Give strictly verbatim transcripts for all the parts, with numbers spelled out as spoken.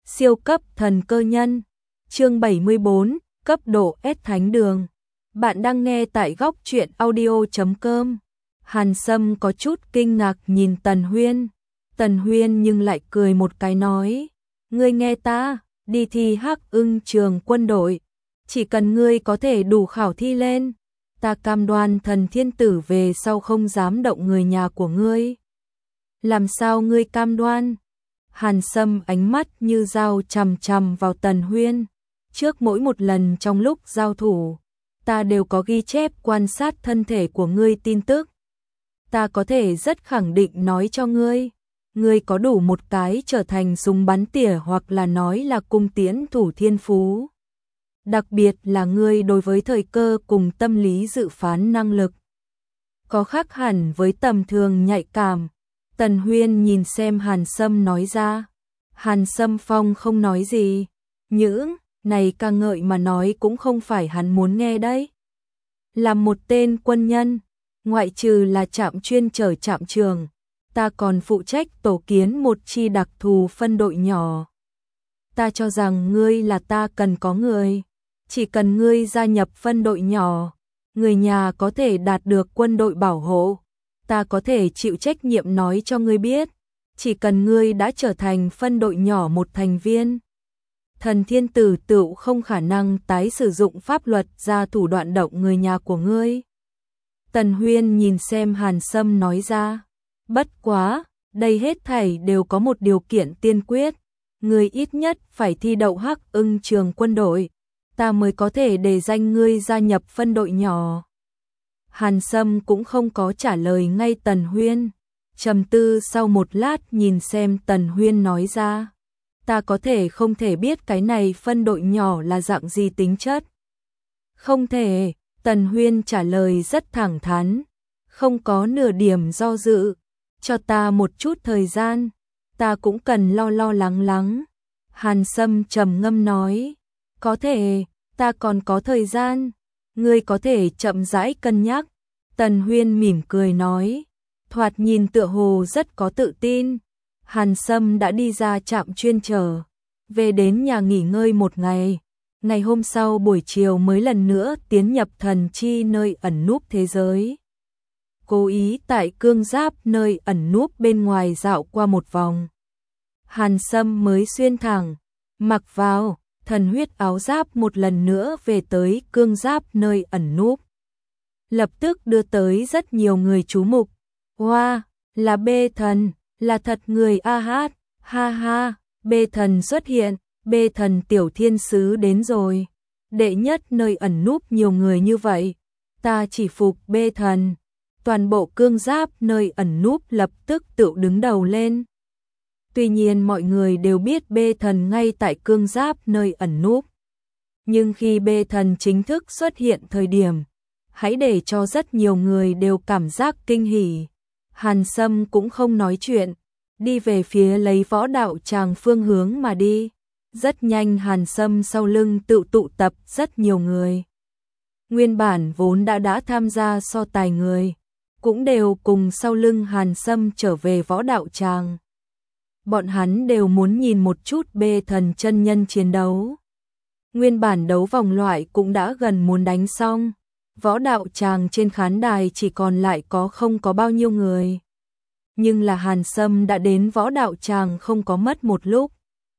Siêu cấp thần cơ nhân. Chương bảy mươi bốn, cấp độ S Thánh đường. Bạn đang nghe tại góc truyện audio chấm com. Hàn Sâm có chút kinh ngạc nhìn Tần Huyên. Tần Huyên nhưng lại cười một cái nói: "Ngươi nghe ta, đi thi Hắc Ưng trường quân đội, chỉ cần ngươi có thể đủ khảo thi lên, ta cam đoan Thần Thiên Tử về sau không dám động người nhà của ngươi." "Làm sao ngươi cam đoan?" Hàn Sâm ánh mắt như dao chằm chằm vào Tần Huyên. "Trước mỗi một lần trong lúc giao thủ, ta đều có ghi chép quan sát thân thể của ngươi tin tức. Ta có thể rất khẳng định nói cho ngươi, ngươi có đủ một cái trở thành súng bắn tỉa hoặc là nói là cung tiễn thủ thiên phú. Đặc biệt là ngươi đối với thời cơ cùng tâm lý dự phán năng lực có khác hẳn với tầm thường nhạy cảm." Tần Huyên nhìn xem Hàn Sâm nói ra. Hàn Sâm Phong không nói gì. Những này ca ngợi mà nói cũng không phải hắn muốn nghe đấy. Làm một tên quân nhân, ngoại trừ là trạm chuyên chở trạm trường, ta còn phụ trách tổ kiến một chi đặc thù phân đội nhỏ. Ta cho rằng ngươi là ta cần có người. Chỉ cần ngươi gia nhập phân đội nhỏ, người nhà có thể đạt được quân đội bảo hộ. Ta có thể chịu trách nhiệm nói cho ngươi biết, chỉ cần ngươi đã trở thành phân đội nhỏ một thành viên, Thần Thiên Tử tựu không khả năng tái sử dụng pháp luật ra thủ đoạn động người nhà của ngươi." Tần Huyên nhìn xem Hàn Sâm nói ra: "Bất quá, đây hết thảy đều có một điều kiện tiên quyết, ngươi ít nhất phải thi đậu Hắc Ưng trường quân đội, ta mới có thể để danh ngươi gia nhập phân đội nhỏ." Hàn Sâm cũng không có trả lời ngay Tần Huyên, trầm tư sau một lát nhìn xem Tần Huyên nói ra: "Ta có thể không thể biết cái này phân đội nhỏ là dạng gì tính chất?" "Không thể." Tần Huyên trả lời rất thẳng thắn, không có nửa điểm do dự. "Cho ta một chút thời gian, ta cũng cần lo lo lắng lắng." Hàn Sâm trầm ngâm nói: "Có thể, ta còn có thời gian, ngươi có thể chậm rãi cân nhắc." Tần Huyên mỉm cười nói, thoạt nhìn tựa hồ rất có tự tin. Hàn Sâm đã đi ra trạm chuyên chở, về đến nhà nghỉ ngơi một ngày. Ngày hôm sau buổi chiều mới lần nữa tiến nhập thần chi nơi ẩn núp thế giới. Cố ý tại cương giáp nơi ẩn núp bên ngoài dạo qua một vòng. Hàn Sâm mới xuyên thẳng, mặc vào thần huyết áo giáp một lần nữa về tới cương giáp nơi ẩn núp. Lập tức đưa tới rất nhiều người chú mục. "Hoa, wow, là bê thần, là thật người a hát, ha ha, bê thần xuất hiện, bê thần tiểu thiên sứ đến rồi. Đệ nhất nơi ẩn núp nhiều người như vậy, ta chỉ phục bê thần." Toàn bộ cương giáp nơi ẩn núp lập tức tự đứng đầu lên. Tuy nhiên mọi người đều biết bê thần ngay tại cương giáp nơi ẩn núp. Nhưng khi bê thần chính thức xuất hiện thời điểm, hãy để cho rất nhiều người đều cảm giác kinh hỉ. Hàn Sâm cũng không nói chuyện, đi về phía lấy võ đạo tràng phương hướng mà đi. Rất nhanh Hàn Sâm sau lưng tự tụ tập rất nhiều người. Nguyên bản vốn đã đã tham gia so tài người, cũng đều cùng sau lưng Hàn Sâm trở về võ đạo tràng. Bọn hắn đều muốn nhìn một chút bê thần chân nhân chiến đấu. Nguyên bản đấu vòng loại cũng đã gần muốn đánh xong. Võ đạo tràng trên khán đài chỉ còn lại có không có bao nhiêu người. Nhưng là Hàn Sâm đã đến võ đạo tràng không có mất một lúc.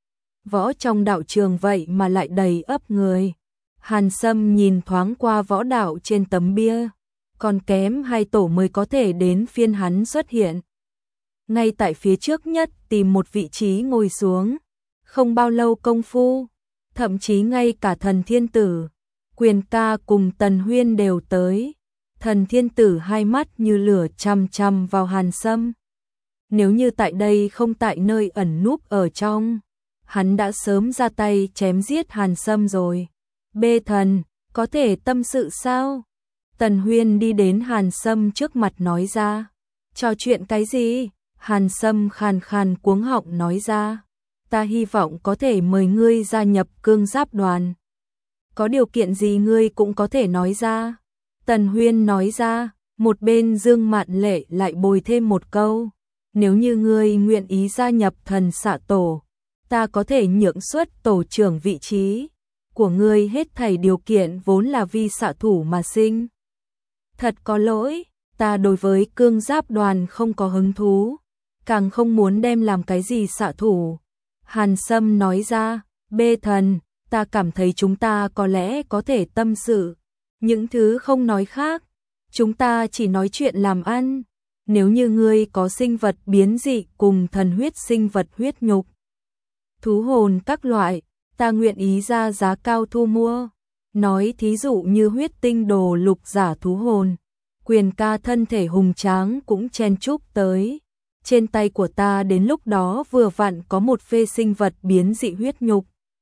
Võ trong đạo trường vậy mà lại đầy ấp người. Hàn Sâm nhìn thoáng qua võ đạo trên tấm bia, còn kém hai tổ mới có thể đến phiên hắn xuất hiện. Ngay tại phía trước nhất tìm một vị trí ngồi xuống. Không bao lâu công phu, thậm chí ngay cả Thần Thiên Tử, Quyền Ca cùng Tần Huyên đều tới. Thần Thiên Tử hai mắt như lửa chăm chăm vào Hàn Sâm. Nếu như tại đây không tại nơi ẩn núp ở trong, hắn đã sớm ra tay chém giết Hàn Sâm rồi. "Bê thần, có thể tâm sự sao?" Tần Huyên đi đến Hàn Sâm trước mặt nói ra. "Trò chuyện cái gì?" Hàn Sâm khàn khàn cuống họng nói ra. "Ta hy vọng có thể mời ngươi gia nhập cương giáp đoàn. Có điều kiện gì ngươi cũng có thể nói ra." Tần Huyên nói ra, một bên Dương Mạn Lệ lại bồi thêm một câu: "Nếu như ngươi nguyện ý gia nhập thần xạ tổ, ta có thể nhượng suất tổ trưởng vị trí của ngươi, hết thảy điều kiện vốn là vì xạ thủ mà sinh. Thật có lỗi, ta đối với cương giáp đoàn không có hứng thú, càng không muốn đem làm cái gì xạ thủ. Hàn Sâm nói ra, Bê Thần, ta cảm thấy chúng ta có lẽ có thể tâm sự. Những thứ không nói khác, chúng ta chỉ nói chuyện làm ăn. Nếu như ngươi có sinh vật biến dị cùng thần huyết sinh vật huyết nhục, thú hồn các loại, ta nguyện ý ra giá cao thu mua. Nói thí dụ như huyết tinh đồ lục giả thú hồn, Quyền ca thân thể hùng tráng cũng chen chúc tới. Trên tay của ta đến lúc đó vừa vặn có một phê sinh vật biến dị huyết nhục.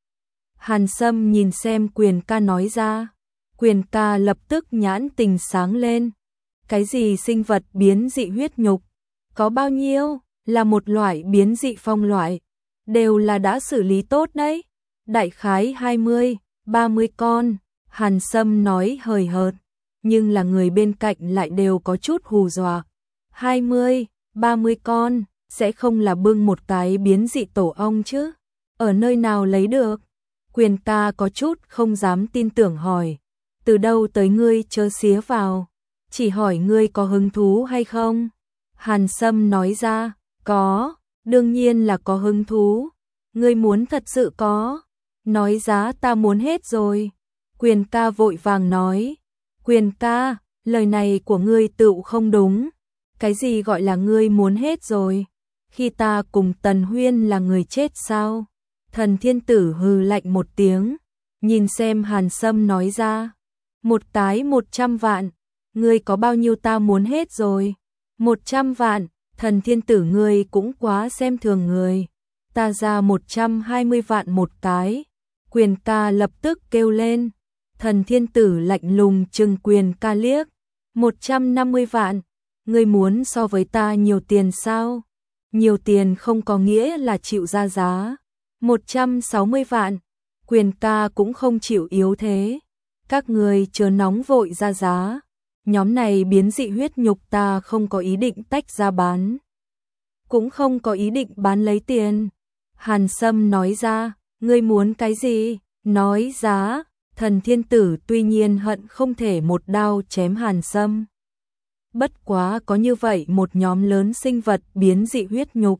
Hàn Sâm nhìn xem Quyền ca nói ra. Quyền ca lập tức nhãn tình sáng lên. Cái gì sinh vật biến dị huyết nhục? Có bao nhiêu? Là một loại biến dị phong loại. Đều là đã xử lý tốt đấy. Đại khái hai mươi, ba mươi con. Hàn Sâm nói hời hợt. Nhưng là người bên cạnh lại đều có chút hù dọa. hai mươi, ba mươi con, sẽ không là bưng một cái biến dị tổ ong chứ? Ở nơi nào lấy được? Quyền ca có chút không dám tin tưởng hỏi. Từ đâu tới ngươi chớ xía vào? Chỉ hỏi ngươi có hứng thú hay không? Hàn Sâm nói ra, có, đương nhiên là có hứng thú. Ngươi muốn thật sự có? Nói giá ta muốn hết rồi. Quyền ca vội vàng nói. Quyền ca, lời này của ngươi tựu không đúng. Cái gì gọi là ngươi muốn hết rồi? Khi ta cùng Tần Huyên là người chết sao? Thần Thiên Tử hừ lạnh một tiếng, nhìn xem Hàn Sâm nói ra. Một cái một trăm vạn, ngươi có bao nhiêu ta muốn hết rồi? Một trăm vạn, Thần Thiên Tử ngươi cũng quá xem thường người. Ta ra một trăm hai mươi vạn một cái. Quyền ca lập tức kêu lên. Thần Thiên Tử lạnh lùng trừng Quyền ca liếc. Một trăm năm mươi vạn, ngươi muốn so với ta nhiều tiền sao? Nhiều tiền không có nghĩa là chịu ra giá. Một trăm sáu mươi vạn, Quyền ca cũng không chịu yếu thế. Các người chớ nóng vội ra giá. Nhóm này biến dị huyết nhục ta không có ý định tách ra bán. Cũng không có ý định bán lấy tiền. Hàn Sâm nói ra, ngươi muốn cái gì? Nói giá. Thần Thiên Tử tuy nhiên hận không thể một đao chém Hàn Sâm. Bất quá có như vậy một nhóm lớn sinh vật biến dị huyết nhục.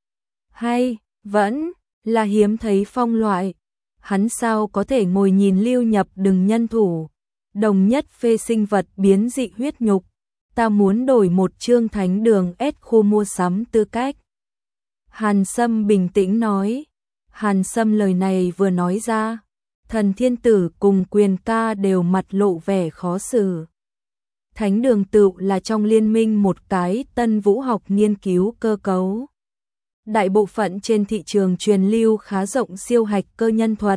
Hay, vẫn là hiếm thấy phong loại. Hắn sao có thể ngồi nhìn Lưu Nhập đừng nhân thủ. Đồng nhất phê sinh vật biến dị huyết nhục. Ta muốn đổi một chương thánh đường S khu mua sắm tư cách. Hàn Sâm bình tĩnh nói. Hàn Sâm lời này vừa nói ra. Thần Thiên Tử cùng Quyền ca đều mặt lộ vẻ khó xử. Thánh đường tựu là trong liên minh một cái tân vũ học nghiên cứu cơ cấu. Đại bộ phận trên thị trường truyền lưu khá rộng siêu hạch cơ nhân thuật.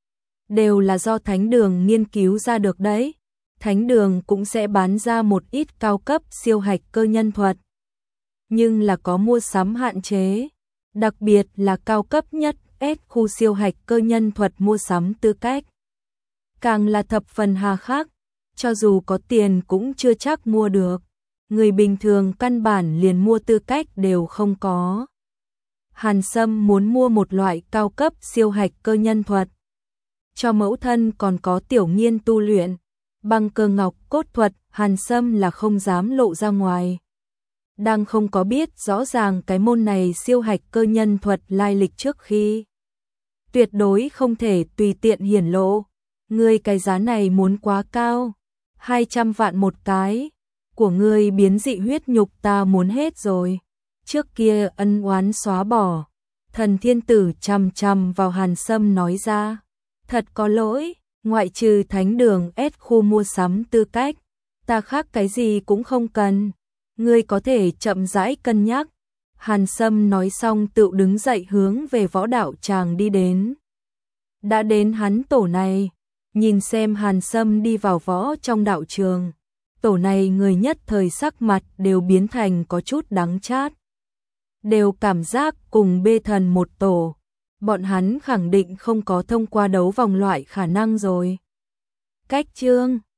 Đều là do thánh đường nghiên cứu ra được đấy. Thánh đường cũng sẽ bán ra một ít cao cấp siêu hạch cơ nhân thuật. Nhưng là có mua sắm hạn chế. Đặc biệt là cao cấp nhất S khu siêu hạch cơ nhân thuật mua sắm tư cách. Càng là thập phần hà khắc. Cho dù có tiền cũng chưa chắc mua được. Người bình thường căn bản liền mua tư cách đều không có. Hàn Sâm muốn mua một loại cao cấp siêu hạch cơ nhân thuật. Cho mẫu thân còn có tiểu nghiên tu luyện. Bằng cơ ngọc cốt thuật, Hàn Sâm là không dám lộ ra ngoài. Đang không có biết rõ ràng cái môn này siêu hạch cơ nhân thuật lai lịch trước khi. Tuyệt đối không thể tùy tiện hiển lộ. Ngươi cái giá này muốn quá cao. hai trăm vạn một cái. Của ngươi biến dị huyết nhục ta muốn hết rồi. Trước kia ân oán xóa bỏ. Thần Thiên Tử chằm chằm vào Hàn Sâm nói ra. Thật có lỗi, ngoại trừ thánh đường S khu mua sắm tư cách. Ta khác cái gì cũng không cần. Ngươi có thể chậm rãi cân nhắc. Hàn Sâm nói xong tự đứng dậy hướng về võ đạo tràng đi đến. Đã đến hắn tổ này. Nhìn xem Hàn Sâm đi vào võ trong đạo trường. Tổ này người nhất thời sắc mặt đều biến thành có chút đắng chát. Đều cảm giác cùng Bê Thần một tổ. Bọn hắn khẳng định không có thông qua đấu vòng loại khả năng rồi. Cách chương